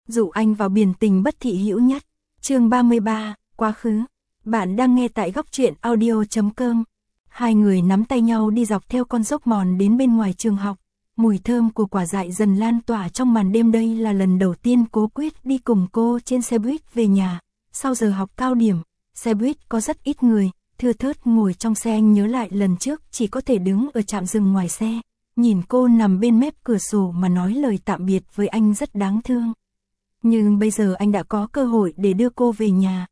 dụ anh vào biển tình bất thị hữu nhất. Chương 33, quá khứ. Bạn đang nghe tại góc truyện audio.com. Hai người nắm tay nhau đi dọc theo con dốc mòn đến bên ngoài trường học. Mùi thơm của quả dại dần lan tỏa trong màn đêm. Đây là lần đầu tiên Cố Quyết đi cùng cô trên xe buýt về nhà. Sau giờ học cao điểm, xe buýt có rất ít người, thưa thớt ngồi trong xe. Anh nhớ lại lần trước chỉ có thể đứng ở trạm dừng ngoài xe, nhìn cô nằm bên mép cửa sổ mà nói lời tạm biệt với anh rất đáng thương. Nhưng bây giờ anh đã có cơ hội để đưa cô về nhà.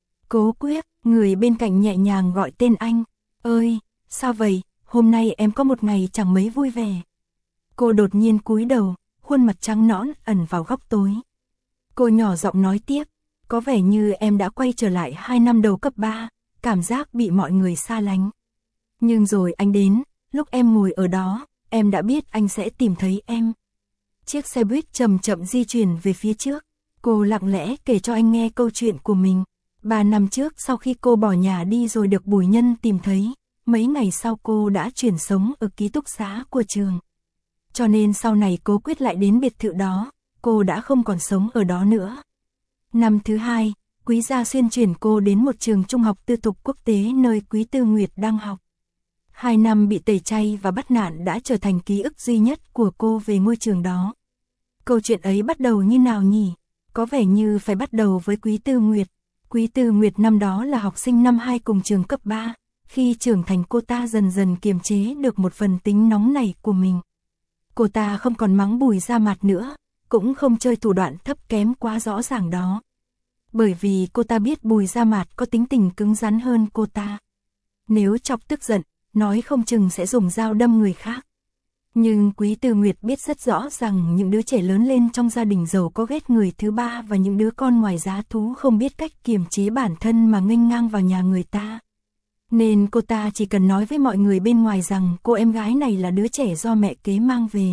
Cố Quyết, người bên cạnh nhẹ nhàng gọi tên anh. Ơi, sao vậy, hôm nay em có một ngày chẳng mấy vui vẻ. Cô đột nhiên cúi đầu, khuôn mặt trắng nõn ẩn vào góc tối. Cô nhỏ giọng nói tiếp, có vẻ như em đã quay trở lại 2 năm đầu cấp 3, cảm giác bị mọi người xa lánh. Nhưng rồi anh đến, lúc em ngồi ở đó, em đã biết anh sẽ tìm thấy em. Chiếc xe buýt chậm chậm di chuyển về phía trước. Cô lặng lẽ kể cho anh nghe câu chuyện của mình. 3 năm trước sau khi cô bỏ nhà đi rồi được Bùi Nhân tìm thấy, mấy ngày sau cô đã chuyển sống ở ký túc xá của trường. Cho nên sau này Cố Quyết lại đến biệt thự đó, cô đã không còn sống ở đó nữa. Năm thứ 2, Quý Gia Xuyên chuyển cô đến một trường trung học tư thục quốc tế nơi Quý Tư Nguyệt đang học. 2 năm bị tẩy chay và bắt nạt đã trở thành ký ức duy nhất của cô về ngôi trường đó. Câu chuyện ấy bắt đầu như nào nhỉ? Có vẻ như phải bắt đầu với Quý Tư Nguyệt. Quý Tư Nguyệt năm đó là học sinh năm 2 cùng trường cấp 3. Khi trưởng thành cô ta dần dần kiềm chế được một phần tính nóng nảy của mình. Cô ta không còn mắng Bùi Gia Mạt nữa, cũng không chơi thủ đoạn thấp kém quá rõ ràng đó. Bởi vì cô ta biết Bùi Gia Mạt có tính tình cứng rắn hơn cô ta. Nếu chọc tức giận, nói không chừng sẽ dùng dao đâm người khác. Nhưng Quý Tư Nguyệt biết rất rõ rằng những đứa trẻ lớn lên trong gia đình giàu có ghét người thứ ba và những đứa con ngoài giá thú không biết cách kiềm chế bản thân mà nghênh ngang vào nhà người ta. Nên cô ta chỉ cần nói với mọi người bên ngoài rằng cô em gái này là đứa trẻ do mẹ kế mang về.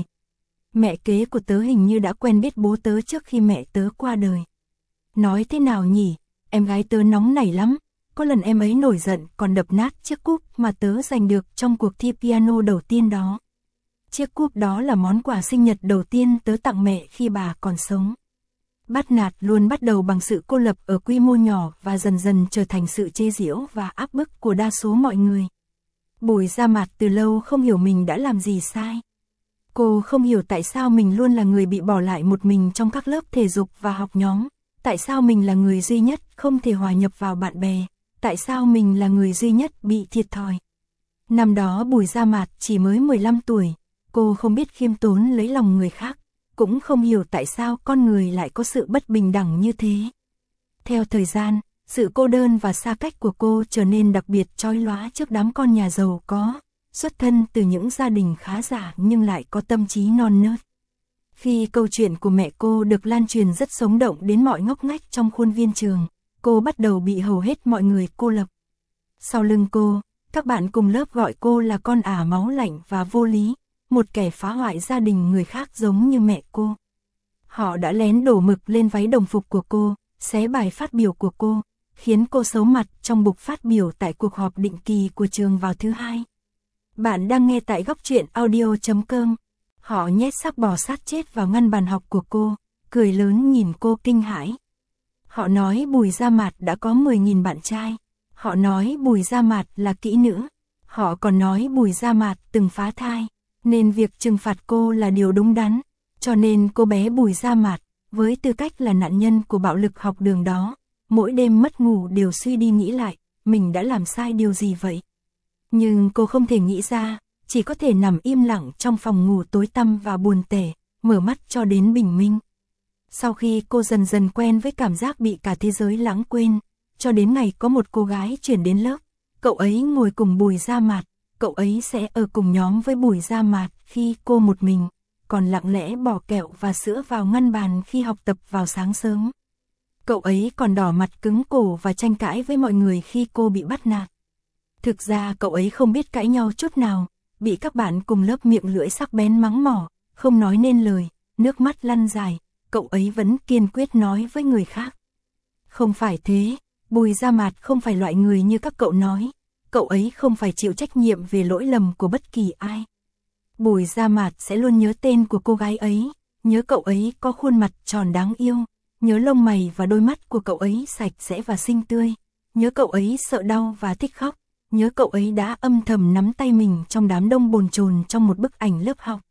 Mẹ kế của tớ hình như đã quen biết bố tớ trước khi mẹ tớ qua đời. Nói thế nào nhỉ, em gái tớ nóng nảy lắm. Có lần em ấy nổi giận còn đập nát chiếc cúp mà tớ giành được trong cuộc thi piano đầu tiên đó. Chiếc cúp đó là món quà sinh nhật đầu tiên tớ tặng mẹ khi bà còn sống. Bắt nạt luôn bắt đầu bằng sự cô lập ở quy mô nhỏ và dần dần trở thành sự chế giễu và áp bức của đa số mọi người. Bùi Gia Mạt từ lâu không hiểu mình đã làm gì sai. Cô không hiểu tại sao mình luôn là người bị bỏ lại một mình trong các lớp thể dục và học nhóm. Tại sao mình là người duy nhất không thể hòa nhập vào bạn bè. Tại sao mình là người duy nhất bị thiệt thòi. Năm đó Bùi Gia Mạt chỉ mới 15 tuổi. Cô không biết khiêm tốn lấy lòng người khác, cũng không hiểu tại sao con người lại có sự bất bình đẳng như thế. Theo thời gian, sự cô đơn và xa cách của cô trở nên đặc biệt chói lóa trước đám con nhà giàu có, xuất thân từ những gia đình khá giả nhưng lại có tâm trí non nớt. Khi câu chuyện của mẹ cô được lan truyền rất sống động đến mọi ngóc ngách trong khuôn viên trường, cô bắt đầu bị hầu hết mọi người cô lập. Sau lưng cô, các bạn cùng lớp gọi cô là con ả máu lạnh và vô lý. Một kẻ phá hoại gia đình người khác giống như mẹ cô. Họ đã lén đổ mực lên váy đồng phục của cô, xé bài phát biểu của cô, khiến cô xấu mặt trong bục phát biểu tại cuộc họp định kỳ của trường vào thứ 2. Bạn đang nghe tại góc truyện audio.com. Họ nhét xác bò sát chết vào ngăn bàn học của cô, cười lớn nhìn cô kinh hãi. Họ nói Bùi Gia Mạt đã có 10.000 bạn trai. Họ nói Bùi Gia Mạt là kỹ nữ. Họ còn nói Bùi Gia Mạt từng phá thai. Nên việc trừng phạt cô là điều đúng đắn, cho nên cô bé Bùi Gia Mạt, với tư cách là nạn nhân của bạo lực học đường đó, mỗi đêm mất ngủ đều suy đi nghĩ lại, mình đã làm sai điều gì vậy? Nhưng cô không thể nghĩ ra, chỉ có thể nằm im lặng trong phòng ngủ tối tăm và buồn tẻ, mở mắt cho đến bình minh. Sau khi cô dần dần quen với cảm giác bị cả thế giới lãng quên, cho đến ngày có một cô gái chuyển đến lớp, cậu ấy ngồi cùng Bùi Gia Mạt. Cậu ấy sẽ ở cùng nhóm với Bùi Gia Mạt khi cô một mình, còn lặng lẽ bỏ kẹo và sữa vào ngăn bàn khi học tập vào sáng sớm. Cậu ấy còn đỏ mặt cứng cổ và tranh cãi với mọi người khi cô bị bắt nạt. Thực ra cậu ấy không biết cãi nhau chút nào, bị các bạn cùng lớp miệng lưỡi sắc bén mắng mỏ, không nói nên lời, nước mắt lăn dài, cậu ấy vẫn kiên quyết nói với người khác. Không phải thế, Bùi Gia Mạt không phải loại người như các cậu nói. Cậu ấy không phải chịu trách nhiệm về lỗi lầm của bất kỳ ai. Bùi Gia Mạt sẽ luôn nhớ tên của cô gái ấy, nhớ cậu ấy có khuôn mặt tròn đáng yêu, nhớ lông mày và đôi mắt của cậu ấy sạch sẽ và xinh tươi, nhớ cậu ấy sợ đau và thích khóc, nhớ cậu ấy đã âm thầm nắm tay mình trong đám đông bồn chồn trong một bức ảnh lớp học.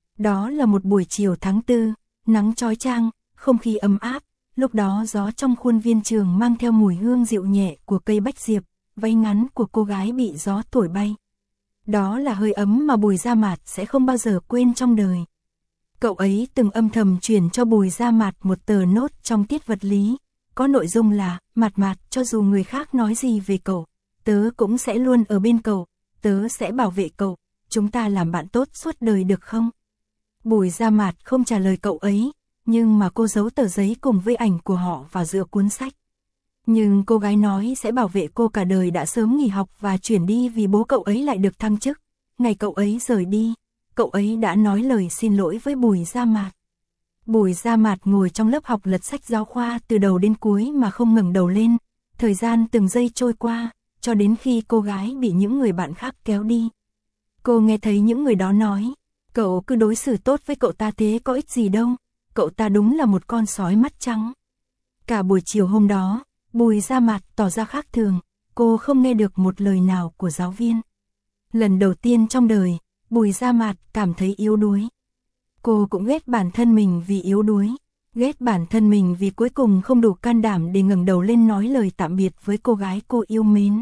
Đó là một buổi chiều tháng 4, nắng chói chang, không khí ấm áp, lúc đó gió trong khuôn viên trường mang theo mùi hương dịu nhẹ của cây bách diệp, váy ngắn của cô gái bị gió thổi bay. Đó là hơi ấm mà Bùi Gia Mạt sẽ không bao giờ quên trong đời. Cậu ấy từng âm thầm chuyển cho Bùi Gia Mạt một tờ nốt trong tiết vật lý, có nội dung là: Mạt Mạt, cho dù người khác nói gì về cậu, tớ cũng sẽ luôn ở bên cậu, tớ sẽ bảo vệ cậu, chúng ta làm bạn tốt suốt đời được không? Bùi Gia Mạt không trả lời cậu ấy, nhưng mà cô giấu tờ giấy cùng với ảnh của họ vào giữa cuốn sách. Nhưng cô gái nói sẽ bảo vệ cô cả đời đã sớm nghỉ học và chuyển đi vì bố cậu ấy lại được thăng chức. Ngày cậu ấy rời đi, cậu ấy đã nói lời xin lỗi với Bùi Gia Mạt. Bùi Gia Mạt ngồi trong lớp học lật sách giáo khoa từ đầu đến cuối mà không ngẩng đầu lên. Thời gian từng giây trôi qua, cho đến khi cô gái bị những người bạn khác kéo đi. Cô nghe thấy những người đó nói, cậu cứ đối xử tốt với cậu ta thế có ích gì đâu, cậu ta đúng là một con sói mắt trắng. Cả buổi chiều hôm đó, Bùi Gia Mạt tỏ ra khác thường, cô không nghe được một lời nào của giáo viên. Lần đầu tiên trong đời, Bùi Gia Mạt cảm thấy yếu đuối. Cô cũng ghét bản thân mình vì yếu đuối, ghét bản thân mình vì cuối cùng không đủ can đảm để ngẩng đầu lên nói lời tạm biệt với cô gái cô yêu mến.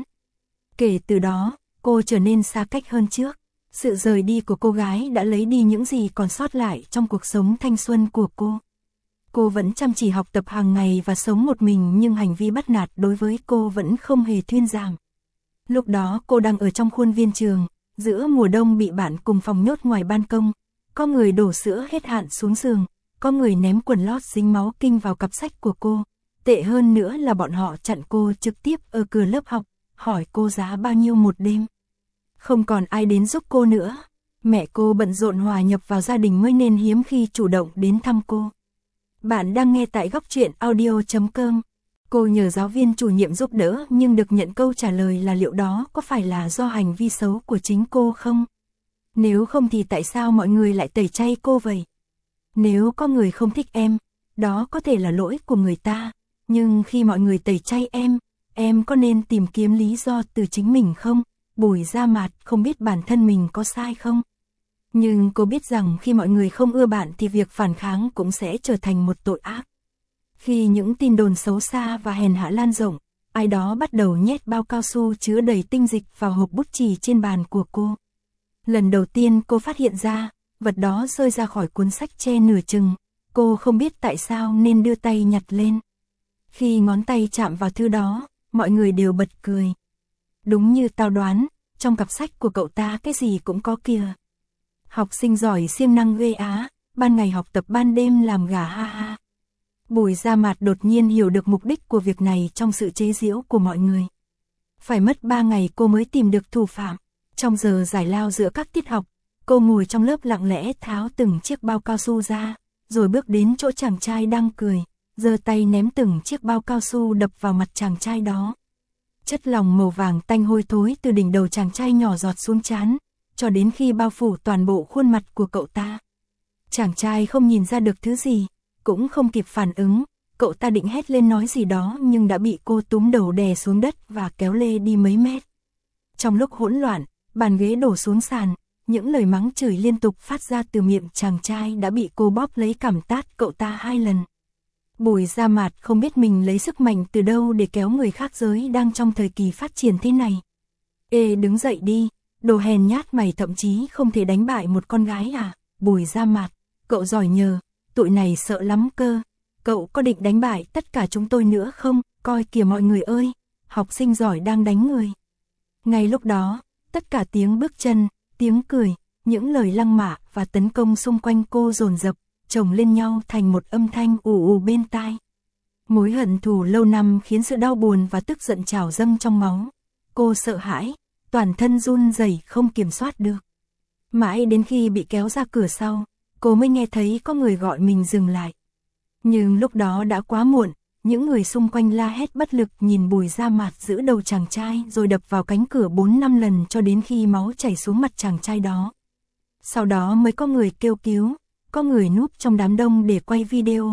Kể từ đó, cô trở nên xa cách hơn trước. Sự rời đi của cô gái đã lấy đi những gì còn sót lại trong cuộc sống thanh xuân của cô. Cô vẫn chăm chỉ học tập hàng ngày và sống một mình, nhưng hành vi bắt nạt đối với cô vẫn không hề thuyên giảm. Lúc đó cô đang ở trong khuôn viên trường, giữa mùa đông bị bạn cùng phòng nhốt ngoài ban công. Có người đổ sữa hết hạn xuống giường, có người ném quần lót dính máu kinh vào cặp sách của cô. Tệ hơn nữa là bọn họ chặn cô trực tiếp ở cửa lớp học, hỏi cô giá bao nhiêu một đêm. Không còn ai đến giúp cô nữa. Mẹ cô bận rộn hòa nhập vào gia đình mới nên hiếm khi chủ động đến thăm cô. Bạn đang nghe tại Góc Truyện Audio.com. Cô nhờ giáo viên chủ nhiệm giúp đỡ nhưng được nhận câu trả lời là liệu đó có phải là do hành vi xấu của chính cô không? Nếu không thì tại sao mọi người lại tẩy chay cô vậy? Nếu có người không thích đó có thể là lỗi của người ta. Nhưng khi mọi người tẩy chay em có nên tìm kiếm lý do từ chính mình không? Bùi Gia Mạt không biết bản thân mình có sai không? Nhưng cô biết rằng khi mọi người không ưa bạn thì việc phản kháng cũng sẽ trở thành một tội ác. Khi những tin đồn xấu xa và hèn hạ lan rộng, ai đó bắt đầu nhét bao cao su chứa đầy tinh dịch vào hộp bút chì trên bàn của cô. Lần đầu tiên cô phát hiện ra, vật đó rơi ra khỏi cuốn sách che nửa chừng, cô không biết tại sao nên đưa tay nhặt lên. Khi ngón tay chạm vào thứ đó, mọi người đều bật cười. Đúng như tao đoán, trong cặp sách của cậu ta cái gì cũng có kìa. Học sinh giỏi siêng năng ghê á, ban ngày học tập ban đêm làm gà ha ha. Bùi Gia Mạt đột nhiên hiểu được mục đích của việc này trong sự chế giễu của mọi người. Phải mất 3 ngày cô mới tìm được thủ phạm. Trong giờ giải lao giữa các tiết học, cô ngồi trong lớp lặng lẽ tháo từng chiếc bao cao su ra, rồi bước đến chỗ chàng trai đang cười, giơ tay ném từng chiếc bao cao su đập vào mặt chàng trai đó. Chất lỏng màu vàng tanh hôi thối từ đỉnh đầu chàng trai nhỏ giọt xuống trán, cho đến khi bao phủ toàn bộ khuôn mặt của cậu ta. Chàng trai không nhìn ra được thứ gì, cũng không kịp phản ứng, cậu ta định hét lên nói gì đó nhưng đã bị cô túm đầu đè xuống đất và kéo lê đi mấy mét. Trong lúc hỗn loạn, bàn ghế đổ xuống sàn, những lời mắng chửi liên tục phát ra từ miệng chàng trai đã bị cô bóp lấy cằm tát cậu ta 2 lần. Bùi Gia Mạt không biết mình lấy sức mạnh từ đâu để kéo người khác giới đang trong thời kỳ phát triển thế này. Ê, đứng dậy đi, đồ hèn nhát mày, thậm chí không thể đánh bại một con gái à? Bùi Gia Mạt, cậu giỏi nhờ, tụi này sợ lắm cơ. Cậu có định đánh bại tất cả chúng tôi nữa không? Coi kìa mọi người ơi, học sinh giỏi đang đánh người. Ngay lúc đó, tất cả tiếng bước chân, tiếng cười, những lời lăng mạ và tấn công xung quanh cô dồn dập, chồng lên nhau thành một âm thanh ù ù bên tai. Mối hận thù lâu năm khiến sự đau buồn và tức giận trào dâng trong máu. Cô sợ hãi, toàn thân run rẩy không kiểm soát được. Mãi đến khi bị kéo ra cửa sau, cô mới nghe thấy có người gọi mình dừng lại. Nhưng lúc đó đã quá muộn, những người xung quanh la hét bất lực nhìn Bùi Gia Mạt giữ đầu chàng trai rồi đập vào cánh cửa 4-5 lần cho đến khi máu chảy xuống mặt chàng trai đó. Sau đó mới có người kêu cứu, có người núp trong đám đông để quay video,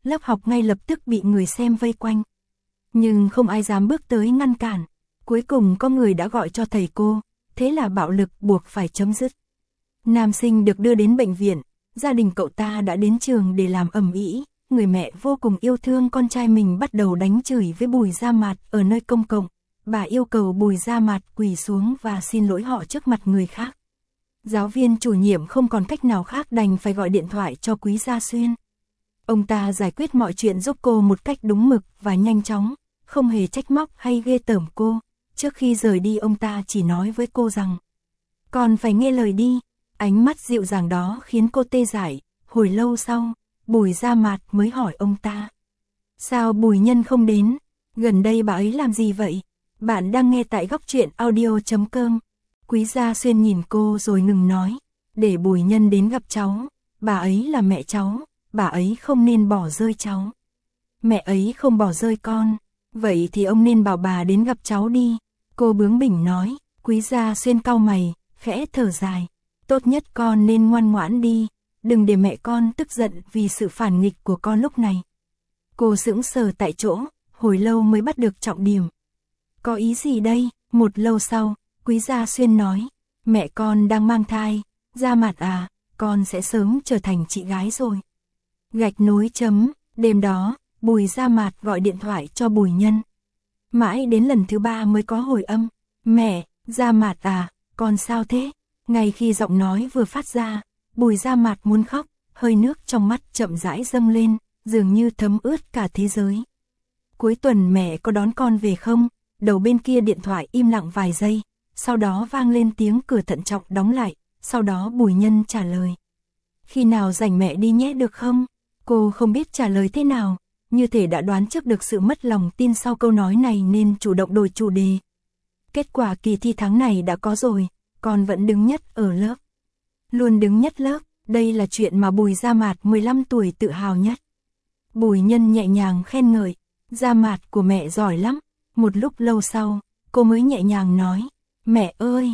lớp học ngay lập tức bị người xem vây quanh. Nhưng không ai dám bước tới ngăn cản. Cuối cùng có người đã gọi cho thầy cô, thế là bạo lực buộc phải chấm dứt. Nam sinh được đưa đến bệnh viện, gia đình cậu ta đã đến trường để làm ầm ĩ. Người mẹ vô cùng yêu thương con trai mình bắt đầu đánh chửi với Bùi Gia Mạt ở nơi công cộng. Bà yêu cầu Bùi Gia Mạt quỳ xuống và xin lỗi họ trước mặt người khác. Giáo viên chủ nhiệm không còn cách nào khác đành phải gọi điện thoại cho Quý Gia Xuyên. Ông ta giải quyết mọi chuyện giúp cô một cách đúng mực và nhanh chóng, không hề trách móc hay ghê tởm cô. Trước khi rời đi ông ta chỉ nói với cô rằng, con phải nghe lời đi. Ánh mắt dịu dàng đó khiến cô tê dại. Hồi lâu sau, Bùi Gia Mạt mới hỏi ông ta, sao Bùi Nhân không đến? Gần đây bà ấy làm gì vậy? Bạn đang nghe tại góc truyện audio.com. Quý Gia Xuyên nhìn cô rồi ngừng nói, để Bùi Nhân đến gặp cháu. Bà ấy là mẹ cháu, bà ấy không nên bỏ rơi cháu. Mẹ ấy không bỏ rơi con, vậy thì ông nên bảo bà đến gặp cháu đi. Cô bướng bỉnh nói. Quý Gia Xuyên cau mày, khẽ thở dài. Tốt nhất con nên ngoan ngoãn đi, đừng để mẹ con tức giận vì sự phản nghịch của con lúc này. Cô sững sờ tại chỗ, hồi lâu mới bắt được trọng điểm. Có ý gì đây? Một lâu sau, Quý Gia Xuyên nói, mẹ con đang mang thai. Gia Mạt à, con sẽ sớm trở thành chị gái rồi. Gạch nối chấm. Đêm đó, Bùi Gia Mạt gọi điện thoại cho Bùi Nhân. Mãi đến lần thứ 3 mới có hồi âm. Mẹ, Gia Mạt à, con sao thế? Ngay khi giọng nói vừa phát ra, Bùi Gia Mạt muốn khóc, hơi nước trong mắt chậm rãi dâng lên, dường như thấm ướt cả thế giới. Cuối tuần mẹ có đón con về không? Đầu bên kia điện thoại im lặng vài giây, sau đó vang lên tiếng cửa thận trọng đóng lại, sau đó Bùi Nhân trả lời. Khi nào rảnh mẹ đi nhé được không? Cô không biết trả lời thế nào, như thể đã đoán trước được sự mất lòng tin sau câu nói này nên chủ động đổi chủ đề. Kết quả kỳ thi tháng này đã có rồi, con vẫn đứng nhất ở lớp. Luôn đứng nhất lớp, đây là chuyện mà Bùi Gia Mạt 15 tuổi tự hào nhất. Bùi Nhân nhẹ nhàng khen ngợi, Gia Mạt của mẹ giỏi lắm. Một lúc lâu sau, cô mới nhẹ nhàng nói, mẹ ơi,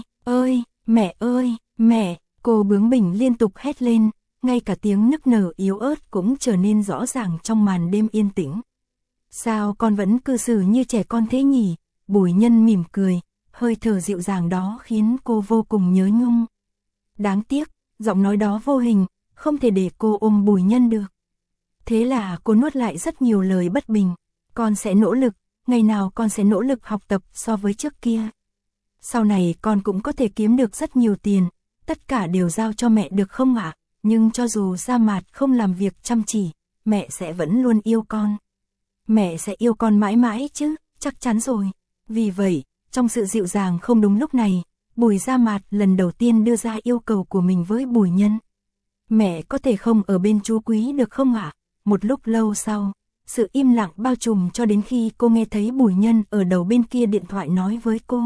mẹ ơi, mẹ. Cô bướng bỉnh liên tục hét lên, ngay cả tiếng nức nở yếu ớt cũng trở nên rõ ràng trong màn đêm yên tĩnh. Sao con vẫn cư xử như trẻ con thế nhỉ? Bùi Nhân mỉm cười, hơi thở dịu dàng đó khiến cô vô cùng nhớ nhung. Đáng tiếc, giọng nói đó vô hình, không thể để cô ôm Bùi Nhân được. Thế là cô nuốt lại rất nhiều lời bất bình. Con sẽ nỗ lực, ngày nào con sẽ nỗ lực học tập so với trước kia. Sau này con cũng có thể kiếm được rất nhiều tiền, tất cả đều giao cho mẹ được không ạ? Nhưng cho dù Gia Mạt không làm việc chăm chỉ, mẹ sẽ vẫn luôn yêu con. Mẹ sẽ yêu con mãi mãi chứ, chắc chắn rồi. Vì vậy, trong sự dịu dàng không đúng lúc này, Bùi Gia Mạt lần đầu tiên đưa ra yêu cầu của mình với Bùi Nhân. Mẹ có thể không ở bên chú Quý được không ạ? Một lúc lâu sau, sự im lặng bao trùm cho đến khi cô nghe thấy Bùi Nhân ở đầu bên kia điện thoại nói với cô.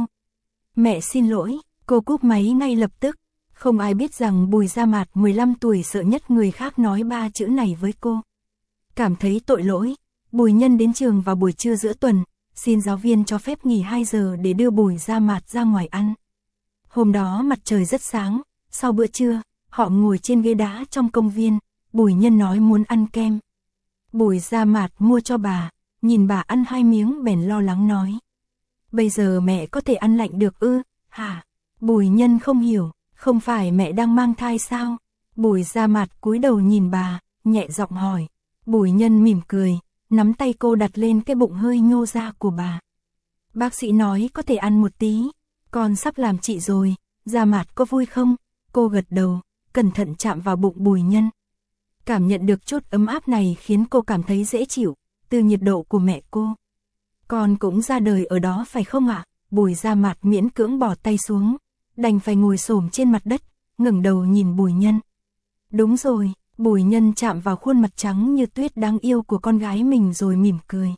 Mẹ xin lỗi, cô cúp máy ngay lập tức. Không ai biết rằng Bùi Gia Mạt 15 tuổi sợ nhất người khác nói 3 chữ này với cô. Cảm thấy tội lỗi, Bùi Nhân đến trường vào buổi trưa giữa tuần, xin giáo viên cho phép nghỉ 2 giờ để đưa Bùi Gia Mạt ra ngoài ăn. Hôm đó mặt trời rất sáng, sau bữa trưa, họ ngồi trên ghế đá trong công viên, Bùi Nhân nói muốn ăn kem. Bùi Gia Mạt mua cho bà, nhìn bà ăn 2 miếng bèn lo lắng nói. Bây giờ mẹ có thể ăn lạnh được ư, hả? Bùi Nhân không hiểu, không phải mẹ đang mang thai sao? Bùi Gia Mạt cúi đầu nhìn bà, nhẹ giọng hỏi. Bùi Nhân mỉm cười, nắm tay cô đặt lên cái bụng hơi nhô ra của bà. Bác sĩ nói có thể ăn một tí, con sắp làm chị rồi, Gia Mạt có vui không? Cô gật đầu, cẩn thận chạm vào bụng Bùi Nhân. Cảm nhận được chút ấm áp này khiến cô cảm thấy dễ chịu, từ nhiệt độ của mẹ cô. Con cũng ra đời ở đó phải không ạ? Bùi Gia Mạt miễn cưỡng bỏ tay xuống, đành phải ngồi xổm trên mặt đất, ngẩng đầu nhìn Bùi Nhân. Đúng rồi, Bùi Nhân chạm vào khuôn mặt trắng như tuyết đáng yêu của con gái mình rồi mỉm cười.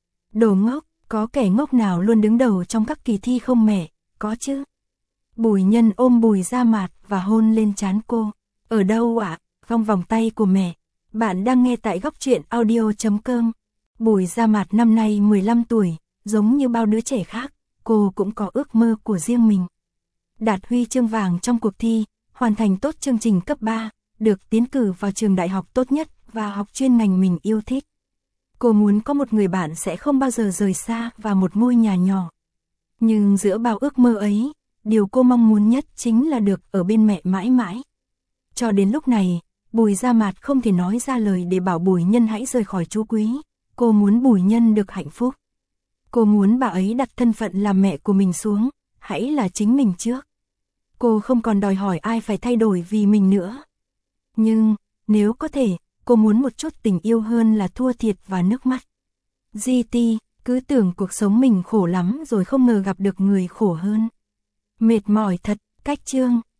Đồ ngốc, có kẻ ngốc nào luôn đứng đầu trong các kỳ thi không mẹ? Có chứ. Bùi Nhân ôm Bùi Gia Mạt và hôn lên trán cô. Ở đâu ạ? Trong vòng tay của mẹ. Bạn đang nghe tại góc truyện audio.com. Bùi Gia Mạt năm nay 15 tuổi, giống như bao đứa trẻ khác, cô cũng có ước mơ của riêng mình. Đạt huy chương vàng trong cuộc thi, hoàn thành tốt chương trình cấp 3, được tiến cử vào trường đại học tốt nhất và học chuyên ngành mình yêu thích. Cô muốn có một người bạn sẽ không bao giờ rời xa và một ngôi nhà nhỏ. Nhưng giữa bao ước mơ ấy, điều cô mong muốn nhất chính là được ở bên mẹ mãi mãi. Cho đến lúc này, Bùi Gia Mạt không thể nói ra lời để bảo Bùi Nhân hãy rời khỏi chú Quý. Cô muốn Bùi Nhân được hạnh phúc. Cô muốn bà ấy đặt thân phận làm mẹ của mình xuống, hãy là chính mình trước. Cô không còn đòi hỏi ai phải thay đổi vì mình nữa. Nhưng, nếu có thể, cô muốn một chút tình yêu hơn là thua thiệt và nước mắt. GT, cứ tưởng cuộc sống mình khổ lắm rồi không ngờ gặp được người khổ hơn. Mệt mỏi thật, cách chương.